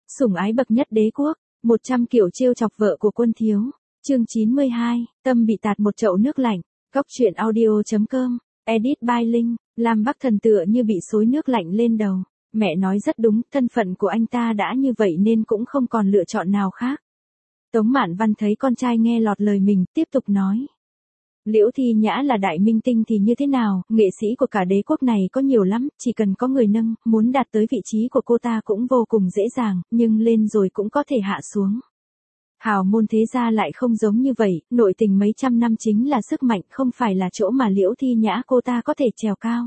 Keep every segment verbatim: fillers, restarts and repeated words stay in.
Sủng ái bậc nhất đế quốc, một trăm kiểu trêu chọc vợ của quân thiếu. Chương chín mươi hai, Tâm bị tạt một chậu nước lạnh. Góc truyện audio chấm com, edit by Linh. Lam Bắc Thần tựa như bị xối nước lạnh lên đầu. Mẹ nói rất đúng, thân phận của anh ta đã như vậy nên cũng không còn lựa chọn nào khác. Tống Mạn Văn thấy con trai nghe lọt lời mình, tiếp tục nói. Liễu Thi Nhã là đại minh tinh thì như thế nào, nghệ sĩ của cả đế quốc này có nhiều lắm, chỉ cần có người nâng, muốn đạt tới vị trí của cô ta cũng vô cùng dễ dàng, nhưng lên rồi cũng có thể hạ xuống. Hào môn thế gia lại không giống như vậy, nội tình mấy trăm năm chính là sức mạnh, không phải là chỗ mà Liễu Thi Nhã cô ta có thể trèo cao.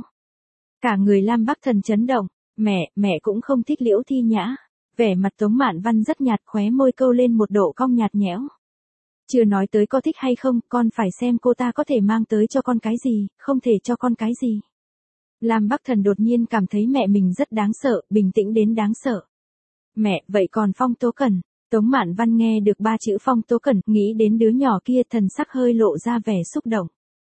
Cả người Lam Bắc Thần chấn động, mẹ, mẹ cũng không thích Liễu Thi Nhã. Vẻ mặt Tống Mạn Văn rất nhạt, khóe môi câu lên một độ cong nhạt nhẽo. Chưa nói tới có thích hay không, con phải xem cô ta có thể mang tới cho con cái gì, không thể cho con cái gì. Lam Bắc Thần đột nhiên cảm thấy mẹ mình rất đáng sợ, bình tĩnh đến đáng sợ. Mẹ, vậy còn Phong Tố Cẩn? Tống Mạn Văn nghe được ba chữ Phong Tố Cẩn, nghĩ đến đứa nhỏ kia, thần sắc hơi lộ ra vẻ xúc động.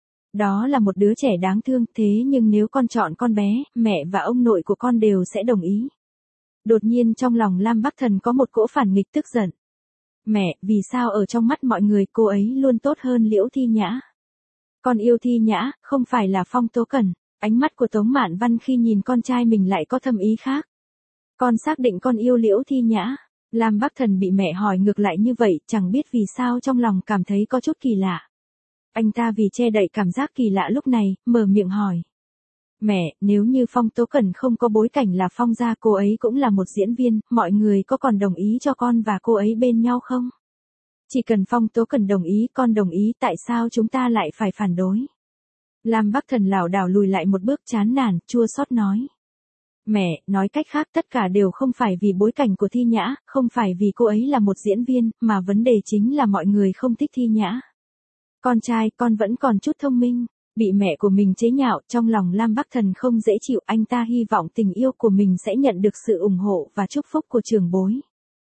Đó là một đứa trẻ đáng thương, thế nhưng nếu con chọn con bé, mẹ và ông nội của con đều sẽ đồng ý. Đột nhiên trong lòng Lam Bắc Thần có một cỗ phản nghịch tức giận. Mẹ, vì sao ở trong mắt mọi người cô ấy luôn tốt hơn Liễu Thi Nhã? Con yêu Thi Nhã, không phải là Phong Tố Cẩn. Ánh mắt của Tống Mạn Văn khi nhìn con trai mình lại có thâm ý khác. Con xác định con yêu Liễu Thi Nhã. Lam Bắc Thần bị mẹ hỏi ngược lại như vậy, chẳng biết vì sao trong lòng cảm thấy có chút kỳ lạ. Anh ta vì che đậy cảm giác kỳ lạ lúc này, mở miệng hỏi. Mẹ, nếu như Phong Tố Cẩn không có bối cảnh là Phong gia, cô ấy cũng là một diễn viên, mọi người có còn đồng ý cho con và cô ấy bên nhau không? Chỉ cần Phong Tố Cẩn đồng ý, con đồng ý, tại sao chúng ta lại phải phản đối? Lam Bắc Thần lảo đảo lùi lại một bước, chán nản, chua xót nói. Mẹ, nói cách khác tất cả đều không phải vì bối cảnh của Thi Nhã, không phải vì cô ấy là một diễn viên, mà vấn đề chính là mọi người không thích Thi Nhã. Con trai, con vẫn còn chút thông minh. Bị mẹ của mình chế nhạo, trong lòng Lam Bắc Thần không dễ chịu, anh ta hy vọng tình yêu của mình sẽ nhận được sự ủng hộ và chúc phúc của trưởng bối.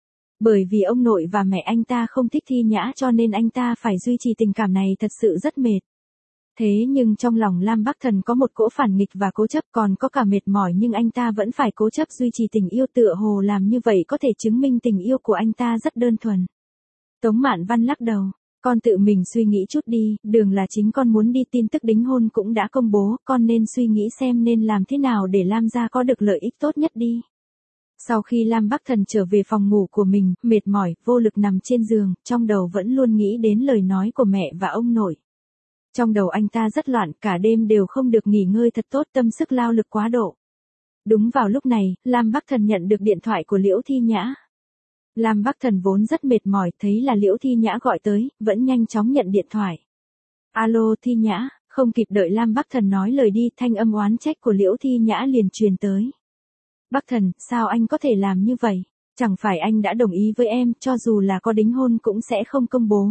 Bởi vì ông nội và mẹ anh ta không thích Thi Nhã cho nên anh ta phải duy trì tình cảm này, thật sự rất mệt. Thế nhưng trong lòng Lam Bắc Thần có một cỗ phản nghịch và cố chấp, còn có cả mệt mỏi, nhưng anh ta vẫn phải cố chấp duy trì tình yêu, tựa hồ làm như vậy có thể chứng minh tình yêu của anh ta rất đơn thuần. Tống Mạn Văn lắc đầu. Con tự mình suy nghĩ chút đi, đường là chính con muốn đi, tin tức đính hôn cũng đã công bố, con nên suy nghĩ xem nên làm thế nào để Lam gia có được lợi ích tốt nhất đi. Sau khi Lam Bắc Thần trở về phòng ngủ của mình, mệt mỏi, vô lực nằm trên giường, trong đầu vẫn luôn nghĩ đến lời nói của mẹ và ông nội. Trong đầu anh ta rất loạn, cả đêm đều không được nghỉ ngơi thật tốt, tâm sức lao lực quá độ. Đúng vào lúc này, Lam Bắc Thần nhận được điện thoại của Liễu Thi Nhã. Lam Bắc Thần vốn rất mệt mỏi, thấy là Liễu Thi Nhã gọi tới, vẫn nhanh chóng nhận điện thoại. Alo Thi Nhã, không kịp đợi Lam Bắc Thần nói lời đi, thanh âm oán trách của Liễu Thi Nhã liền truyền tới. Bắc Thần, sao anh có thể làm như vậy? Chẳng phải anh đã đồng ý với em, cho dù là có đính hôn cũng sẽ không công bố.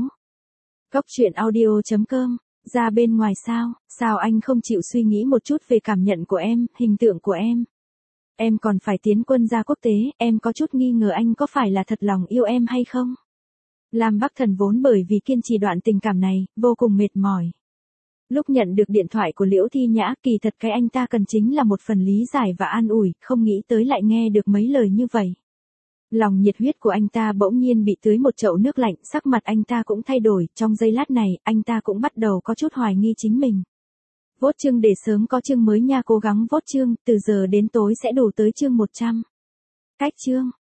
Góc truyện audio chấm com, ra bên ngoài sao, sao anh không chịu suy nghĩ một chút về cảm nhận của em, hình tượng của em? Em còn phải tiến quân ra quốc tế, em có chút nghi ngờ anh có phải là thật lòng yêu em hay không? Lam Bắc Thần vốn bởi vì kiên trì đoạn tình cảm này, vô cùng mệt mỏi. Lúc nhận được điện thoại của Liễu Thi Nhã, kỳ thật cái anh ta cần chính là một phần lý giải và an ủi, không nghĩ tới lại nghe được mấy lời như vậy. Lòng nhiệt huyết của anh ta bỗng nhiên bị tưới một chậu nước lạnh, sắc mặt anh ta cũng thay đổi, trong giây lát này, anh ta cũng bắt đầu có chút hoài nghi chính mình. Vote chương để sớm có chương mới nha, cố gắng vote chương, từ giờ đến tối sẽ đủ tới chương một trăm. Cách chương.